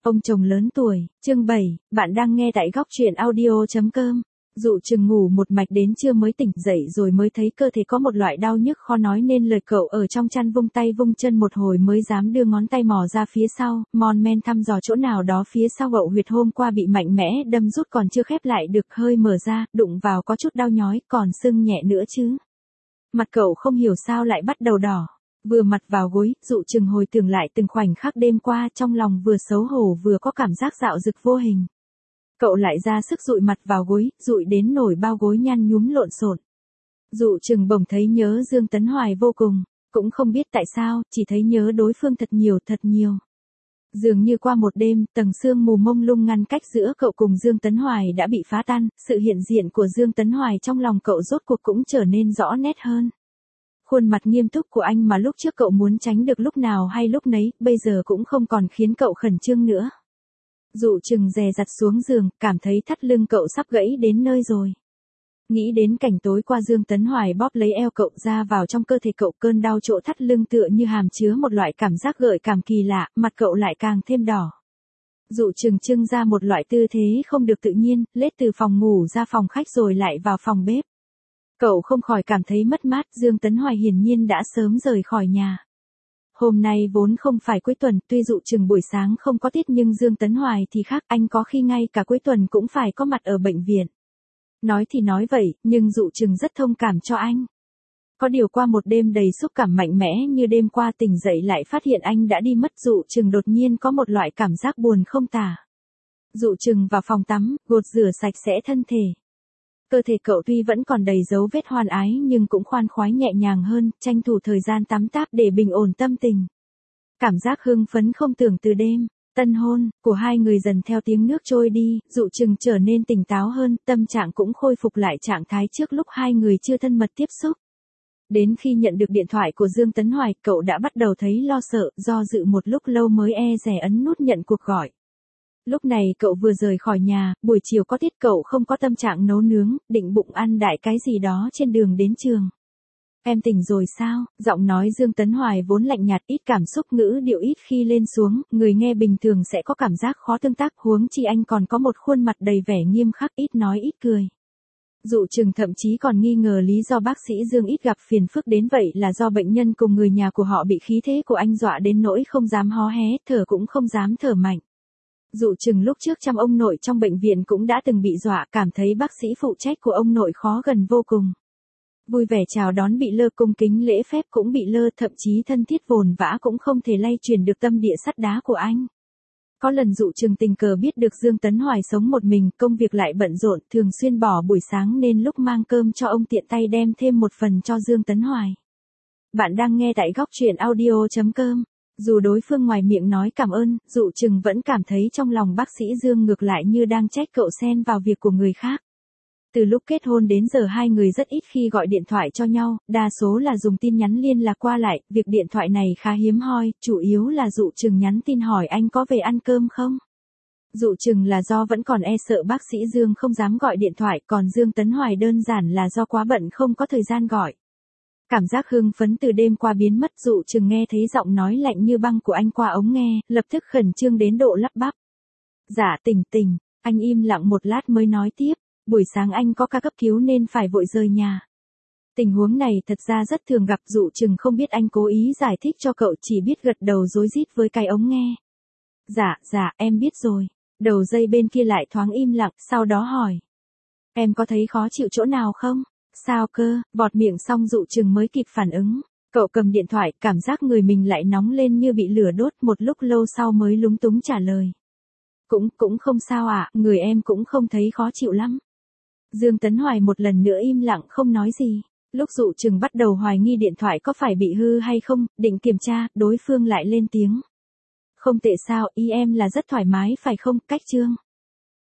Ông chồng lớn tuổi, chương 7, bạn đang nghe tại góc truyện audio.com. Dụ Chừng ngủ một mạch đến trưa mới tỉnh dậy rồi mới thấy cơ thể có một loại đau nhức khó nói nên lời. Cậu ở trong chăn vung tay vung chân một hồi mới dám đưa ngón tay mò ra phía sau, mon men thăm dò chỗ nào đó phía sau hậu huyệt hôm qua bị mạnh mẽ đâm rút còn chưa khép lại được, hơi mở ra, đụng vào có chút đau nhói, còn sưng nhẹ nữa chứ. Mặt cậu không hiểu sao lại bắt đầu đỏ. Vừa mặt vào gối, Dụ Chừng hồi tưởng lại từng khoảnh khắc đêm qua, trong lòng vừa xấu hổ vừa có cảm giác dạo dực vô hình. Cậu lại ra sức dụi mặt vào gối, dụi đến nổi bao gối nhăn nhúm lộn xộn. Dụ Chừng bỗng thấy nhớ Dương Tấn Hoài vô cùng, cũng không biết tại sao, chỉ thấy nhớ đối phương thật nhiều thật nhiều. Dường như qua một đêm, tầng sương mù mông lung ngăn cách giữa cậu cùng Dương Tấn Hoài đã bị phá tan, sự hiện diện của Dương Tấn Hoài trong lòng cậu rốt cuộc cũng trở nên rõ nét hơn. Khuôn mặt nghiêm túc của anh mà lúc trước cậu muốn tránh được lúc nào hay lúc nấy, bây giờ cũng không còn khiến cậu khẩn trương nữa. Dụ Chừng dè dặt xuống giường, cảm thấy thắt lưng cậu sắp gãy đến nơi rồi. Nghĩ đến cảnh tối qua Dương Tấn Hoài bóp lấy eo cậu ra vào trong cơ thể cậu, cơn đau chỗ thắt lưng tựa như hàm chứa một loại cảm giác gợi cảm kỳ lạ, mặt cậu lại càng thêm đỏ. Dụ Chừng trưng ra một loại tư thế không được tự nhiên, lết từ phòng ngủ ra phòng khách rồi lại vào phòng bếp. Cậu không khỏi cảm thấy mất mát, Dương Tấn Hoài hiển nhiên đã sớm rời khỏi nhà. Hôm nay vốn không phải cuối tuần, tuy Dụ Chừng buổi sáng không có tiết nhưng Dương Tấn Hoài thì khác, anh có khi ngay cả cuối tuần cũng phải có mặt ở bệnh viện. Nói thì nói vậy, nhưng Dụ Chừng rất thông cảm cho anh. Có điều qua một đêm đầy xúc cảm mạnh mẽ như đêm qua tỉnh dậy lại phát hiện anh đã đi mất, Dụ Chừng đột nhiên có một loại cảm giác buồn không tả. Dụ Chừng vào phòng tắm, gột rửa sạch sẽ thân thể. Cơ thể cậu tuy vẫn còn đầy dấu vết hoan ái nhưng cũng khoan khoái nhẹ nhàng hơn, tranh thủ thời gian tắm táp để bình ổn tâm tình. Cảm giác hưng phấn không tưởng từ đêm tân hôn của hai người dần theo tiếng nước trôi đi, Dụ Chừng trở nên tỉnh táo hơn, tâm trạng cũng khôi phục lại trạng thái trước lúc hai người chưa thân mật tiếp xúc. Đến khi nhận được điện thoại của Dương Tấn Hoài, cậu đã bắt đầu thấy lo sợ, do dự một lúc lâu mới e dè ấn nút nhận cuộc gọi. Lúc này cậu vừa rời khỏi nhà, buổi chiều có tiết, cậu không có tâm trạng nấu nướng, định bụng ăn đại cái gì đó trên đường đến trường. Em tỉnh rồi sao? Giọng nói Dương Tấn Hoài vốn lạnh nhạt, ít cảm xúc, ngữ điệu ít khi lên xuống, người nghe bình thường sẽ có cảm giác khó tương tác, huống chi anh còn có một khuôn mặt đầy vẻ nghiêm khắc, ít nói ít cười. Dụ Chừng thậm chí còn nghi ngờ lý do bác sĩ Dương ít gặp phiền phức đến vậy là do bệnh nhân cùng người nhà của họ bị khí thế của anh dọa đến nỗi không dám hó hé, thở cũng không dám thở mạnh. Dụ Chừng lúc trước chăm ông nội trong bệnh viện cũng đã từng bị dọa, cảm thấy bác sĩ phụ trách của ông nội khó gần vô cùng. Vui vẻ chào đón bị lơ, cung kính lễ phép cũng bị lơ, thậm chí thân thiết vồn vã cũng không thể lay truyền được tâm địa sắt đá của anh. Có lần Dụ Chừng tình cờ biết được Dương Tấn Hoài sống một mình, công việc lại bận rộn, thường xuyên bỏ buổi sáng nên lúc mang cơm cho ông tiện tay đem thêm một phần cho Dương Tấn Hoài. Bạn đang nghe tại góc truyện audio.com. Dù đối phương ngoài miệng nói cảm ơn, Dụ Chừng vẫn cảm thấy trong lòng bác sĩ Dương ngược lại như đang trách cậu xen vào việc của người khác. Từ lúc kết hôn đến giờ hai người rất ít khi gọi điện thoại cho nhau, đa số là dùng tin nhắn liên lạc qua lại, việc điện thoại này khá hiếm hoi, chủ yếu là Dụ Chừng nhắn tin hỏi anh có về ăn cơm không. Dụ Chừng là do vẫn còn e sợ bác sĩ Dương không dám gọi điện thoại, còn Dương Tấn Hoài đơn giản là do quá bận không có thời gian gọi. Cảm giác hưng phấn từ đêm qua biến mất, Dụ Chừng nghe thấy giọng nói lạnh như băng của anh qua ống nghe, lập tức khẩn trương đến độ lắp bắp. Dạ Tình, anh im lặng một lát mới nói tiếp, buổi sáng anh có ca cấp cứu nên phải vội rời nhà. Tình huống này thật ra rất thường gặp, Dụ Chừng không biết anh cố ý giải thích cho cậu, chỉ biết gật đầu rối rít với cái ống nghe. Dạ, em biết rồi. Đầu dây bên kia lại thoáng im lặng, sau đó hỏi. Em có thấy khó chịu chỗ nào không? Sao cơ? Vọt miệng xong Dụ Chừng mới kịp phản ứng. Cậu cầm điện thoại, cảm giác người mình lại nóng lên như bị lửa đốt, một lúc lâu sau mới lúng túng trả lời. Cũng không sao ạ, người em cũng không thấy khó chịu lắm. Dương Tấn Hoài một lần nữa im lặng không nói gì. Lúc Dụ Chừng bắt đầu hoài nghi điện thoại có phải bị hư hay không, định kiểm tra, đối phương lại lên tiếng. Không tệ sao, ý em là rất thoải mái phải không, Cách Trương?